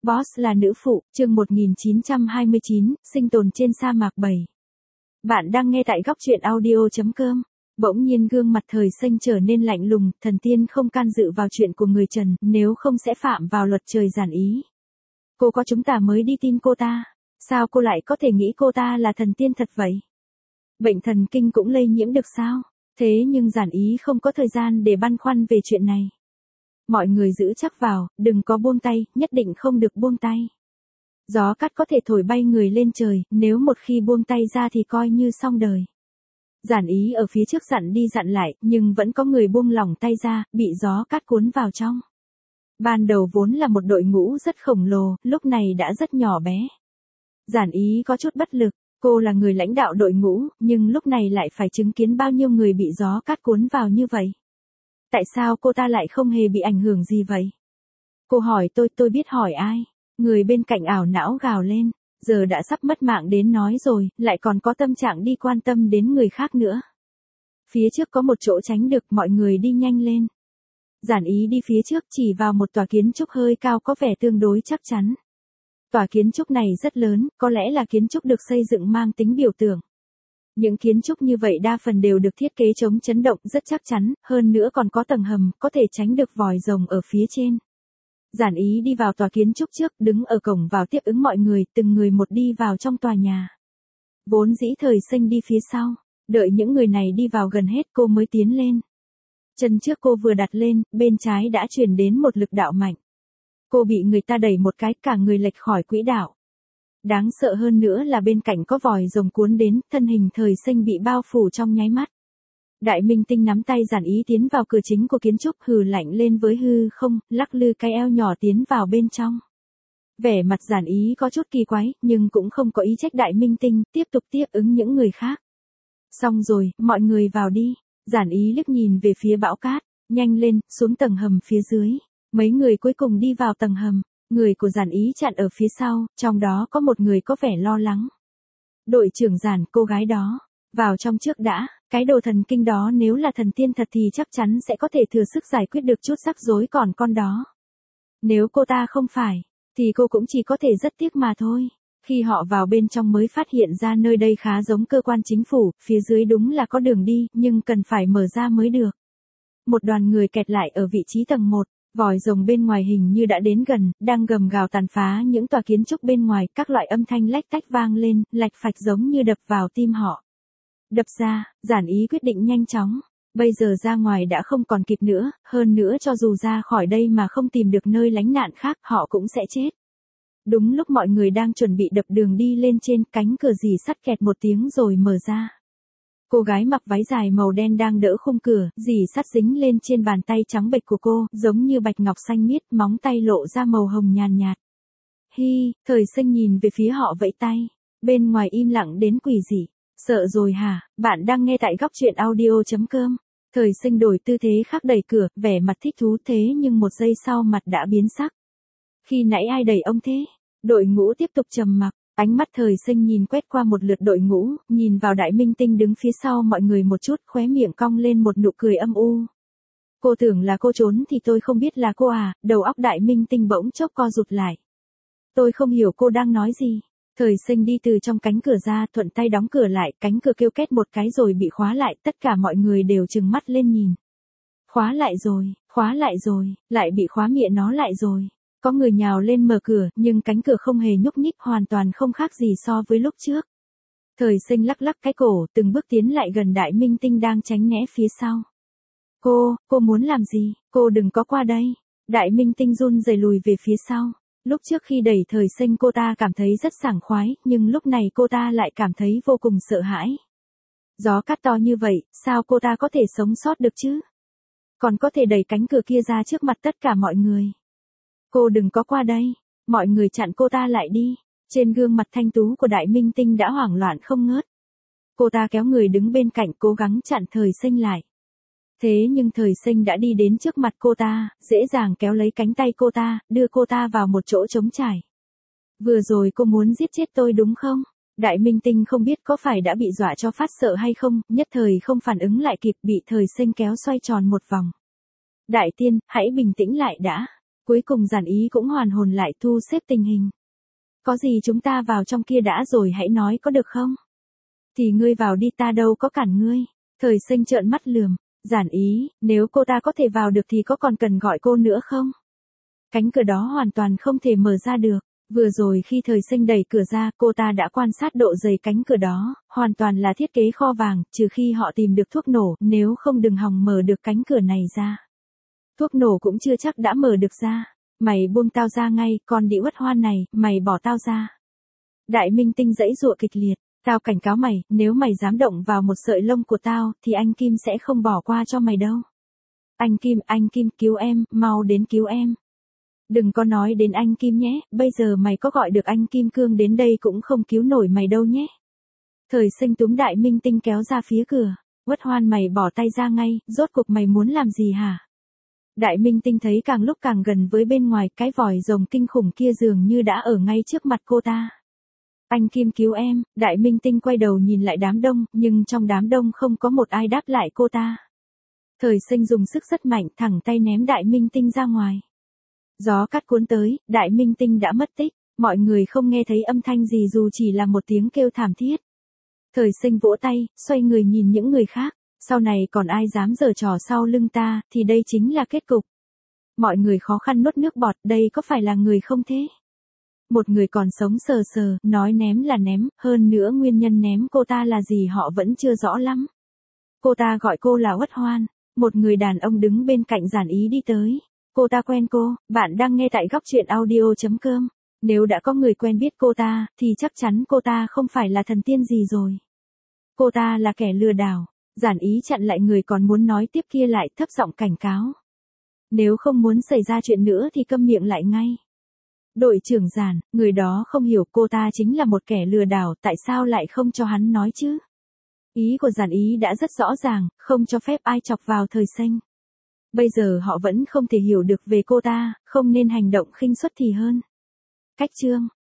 Boss là nữ phụ, chương 1929, sinh tồn trên sa mạc 7. Bạn đang nghe tại góc truyện audio.com. Bỗng nhiên gương mặt Thời Xanh trở nên lạnh lùng, thần tiên không can dự vào chuyện của người trần, nếu không sẽ phạm vào luật trời giản ý. Cô có chúng ta mới đi tin cô ta. Sao cô lại có thể nghĩ cô ta là thần tiên thật vậy? Bệnh thần kinh cũng lây nhiễm được sao? Thế nhưng giản ý không có thời gian để băn khoăn về chuyện này. Mọi người giữ chắc vào, đừng có buông tay, nhất định không được buông tay. Gió cát có thể thổi bay người lên trời, nếu một khi buông tay ra thì coi như xong đời. Giản ý ở phía trước dặn đi dặn lại, nhưng vẫn có người buông lỏng tay ra, bị gió cát cuốn vào trong. Ban đầu vốn là một đội ngũ rất khổng lồ, lúc này đã rất nhỏ bé. Giản ý có chút bất lực, cô là người lãnh đạo đội ngũ, nhưng lúc này lại phải chứng kiến bao nhiêu người bị gió cát cuốn vào như vậy. Tại sao cô ta lại không hề bị ảnh hưởng gì vậy? Cô hỏi tôi biết hỏi ai? Người bên cạnh ảo não gào lên, giờ đã sắp mất mạng đến nói rồi, lại còn có tâm trạng đi quan tâm đến người khác nữa. Phía trước có một chỗ tránh được, mọi người đi nhanh lên. Giản ý đi phía trước chỉ vào một tòa kiến trúc hơi cao có vẻ tương đối chắc chắn. Tòa kiến trúc này rất lớn, có lẽ là kiến trúc được xây dựng mang tính biểu tượng. Những kiến trúc như vậy đa phần đều được thiết kế chống chấn động rất chắc chắn, hơn nữa còn có tầng hầm, có thể tránh được vòi rồng ở phía trên. Giản ý đi vào tòa kiến trúc trước, đứng ở cổng vào tiếp ứng mọi người, từng người một đi vào trong tòa nhà. Vốn dĩ Thời Xanh đi phía sau, đợi những người này đi vào gần hết cô mới tiến lên. Chân trước cô vừa đặt lên, bên trái đã truyền đến một lực đạo mạnh. Cô bị người ta đẩy một cái, cả người lệch khỏi quỹ đạo. Đáng sợ hơn nữa là bên cạnh có vòi rồng cuốn đến, thân hình Thời Xanh bị bao phủ trong nháy mắt. Đại Minh Tinh nắm tay giản ý tiến vào cửa chính của kiến trúc, hừ lạnh lên với hư không, lắc lư cái eo nhỏ tiến vào bên trong. Vẻ mặt giản ý có chút kỳ quái, nhưng cũng không có ý trách Đại Minh Tinh, tiếp tục tiếp ứng những người khác. Xong rồi, mọi người vào đi. Giản ý liếc nhìn về phía bão cát, nhanh lên, xuống tầng hầm phía dưới. Mấy người cuối cùng đi vào tầng hầm. Người của giản ý chặn ở phía sau, trong đó có một người có vẻ lo lắng. Đội trưởng Giản, cô gái đó, vào trong trước đã, cái đồ thần kinh đó nếu là thần tiên thật thì chắc chắn sẽ có thể thừa sức giải quyết được chút rắc rối còn con đó. Nếu cô ta không phải, thì cô cũng chỉ có thể rất tiếc mà thôi. Khi họ vào bên trong mới phát hiện ra nơi đây khá giống cơ quan chính phủ, phía dưới đúng là có đường đi, nhưng cần phải mở ra mới được. Một đoàn người kẹt lại ở vị trí tầng 1. Vòi rồng bên ngoài hình như đã đến gần, đang gầm gào tàn phá những tòa kiến trúc bên ngoài, các loại âm thanh lách tách vang lên, lạch phạch giống như đập vào tim họ. Đập ra, giản ý quyết định nhanh chóng. Bây giờ ra ngoài đã không còn kịp nữa, hơn nữa cho dù ra khỏi đây mà không tìm được nơi lánh nạn khác, họ cũng sẽ chết. Đúng lúc mọi người đang chuẩn bị đập đường đi lên trên, cánh cửa rì sắt kẹt một tiếng rồi mở ra. Cô gái mặc váy dài màu đen đang đỡ khung cửa, rì sắt dính lên trên bàn tay trắng bệch của cô, giống như bạch ngọc xanh miết, móng tay lộ ra màu hồng nhàn nhạt. Hi, Thời Xanh nhìn về phía họ vẫy tay. Bên ngoài im lặng đến quỷ dị. Sợ rồi hả? Bạn đang nghe tại góc truyện audio.com. Thời Xanh đổi tư thế khác đẩy cửa, vẻ mặt thích thú thế nhưng một giây sau mặt đã biến sắc. Khi nãy ai đẩy ông thế? Đội ngũ tiếp tục trầm mặc. Ánh mắt Thời Xanh nhìn quét qua một lượt đội ngũ, nhìn vào Đại Minh Tinh đứng phía sau mọi người một chút, khóe miệng cong lên một nụ cười âm u. Cô tưởng là cô trốn thì tôi không biết là cô à, đầu óc Đại Minh Tinh bỗng chốc co rụt lại. Tôi không hiểu cô đang nói gì. Thời Xanh đi từ trong cánh cửa ra, thuận tay đóng cửa lại, cánh cửa kêu két một cái rồi bị khóa lại, tất cả mọi người đều trừng mắt lên nhìn. Khóa lại rồi, lại bị khóa miệng nó lại rồi. Có người nhào lên mở cửa, nhưng cánh cửa không hề nhúc nhích, hoàn toàn không khác gì so với lúc trước. Thời Xanh lắc lắc cái cổ, từng bước tiến lại gần Đại Minh Tinh đang tránh né phía sau. Cô muốn làm gì? Cô đừng có qua đây. Đại Minh Tinh run rẩy lùi về phía sau. Lúc trước khi đẩy Thời Xanh cô ta cảm thấy rất sảng khoái, nhưng lúc này cô ta lại cảm thấy vô cùng sợ hãi. Gió cát to như vậy, sao cô ta có thể sống sót được chứ? Còn có thể đẩy cánh cửa kia ra trước mặt tất cả mọi người. Cô đừng có qua đây. Mọi người chặn cô ta lại đi. Trên gương mặt thanh tú của Đại Minh Tinh đã hoảng loạn không ngớt. Cô ta kéo người đứng bên cạnh cố gắng chặn Thời Xanh lại. Thế nhưng Thời Xanh đã đi đến trước mặt cô ta, dễ dàng kéo lấy cánh tay cô ta, đưa cô ta vào một chỗ trống trải. Vừa rồi cô muốn giết chết tôi đúng không? Đại Minh Tinh không biết có phải đã bị dọa cho phát sợ hay không, nhất thời không phản ứng lại kịp, bị Thời Xanh kéo xoay tròn một vòng. Đại tiên, hãy bình tĩnh lại đã. Cuối cùng giản ý cũng hoàn hồn lại thu xếp tình hình. Có gì chúng ta vào trong kia đã rồi hãy nói có được không? Thì ngươi vào đi, ta đâu có cản ngươi. Thời Sinh trợn mắt lườm, giản ý, nếu cô ta có thể vào được thì có còn cần gọi cô nữa không? Cánh cửa đó hoàn toàn không thể mở ra được. Vừa rồi khi Thời Sinh đẩy cửa ra, cô ta đã quan sát độ dày cánh cửa đó, hoàn toàn là thiết kế kho vàng, trừ khi họ tìm được thuốc nổ, nếu không đừng hòng mở được cánh cửa này ra. Thuốc nổ cũng chưa chắc đã mở được ra. Mày buông tao ra ngay, con đĩ uất hoan này, mày bỏ tao ra. Đại minh tinh giãy giụa kịch liệt, tao cảnh cáo mày, nếu mày dám động vào một sợi lông của tao, thì anh Kim sẽ không bỏ qua cho mày đâu. Anh Kim cứu em, mau đến cứu em. Đừng có nói đến anh Kim nhé, bây giờ mày có gọi được anh Kim Cương đến đây cũng không cứu nổi mày đâu nhé. Thời Sinh túm đại minh tinh kéo ra phía cửa, uất hoan mày bỏ tay ra ngay, rốt cuộc mày muốn làm gì hả? Đại minh tinh thấy càng lúc càng gần với bên ngoài, cái vòi rồng kinh khủng kia dường như đã ở ngay trước mặt cô ta. Anh Kim cứu em, đại minh tinh quay đầu nhìn lại đám đông, nhưng trong đám đông không có một ai đáp lại cô ta. Thời Sinh dùng sức rất mạnh, thẳng tay ném đại minh tinh ra ngoài. Gió cát cuốn tới, đại minh tinh đã mất tích, mọi người không nghe thấy âm thanh gì dù chỉ là một tiếng kêu thảm thiết. Thời Sinh vỗ tay, xoay người nhìn những người khác, sau này còn ai dám giở trò sau lưng ta, thì đây chính là kết cục. Mọi người khó khăn nuốt nước bọt, đây có phải là người không thế? Một người còn sống sờ sờ, nói ném là ném, hơn nữa nguyên nhân ném cô ta là gì họ vẫn chưa rõ lắm. Cô ta gọi cô là Uất Hoan, một người đàn ông đứng bên cạnh giản ý đi tới. Cô ta quen cô, bạn đang nghe tại góc truyện audio.com. Nếu đã có người quen biết cô ta, thì chắc chắn cô ta không phải là thần tiên gì rồi. Cô ta là kẻ lừa đảo. Giản ý chặn lại người còn muốn nói tiếp kia lại, thấp giọng cảnh cáo. Nếu không muốn xảy ra chuyện nữa thì câm miệng lại ngay. Đội trưởng Giản, người đó không hiểu cô ta chính là một kẻ lừa đảo, tại sao lại không cho hắn nói chứ? Ý của Giản ý đã rất rõ ràng, không cho phép ai chọc vào Thời Sinh. Bây giờ họ vẫn không thể hiểu được về cô ta, không nên hành động khinh suất thì hơn. Cách chương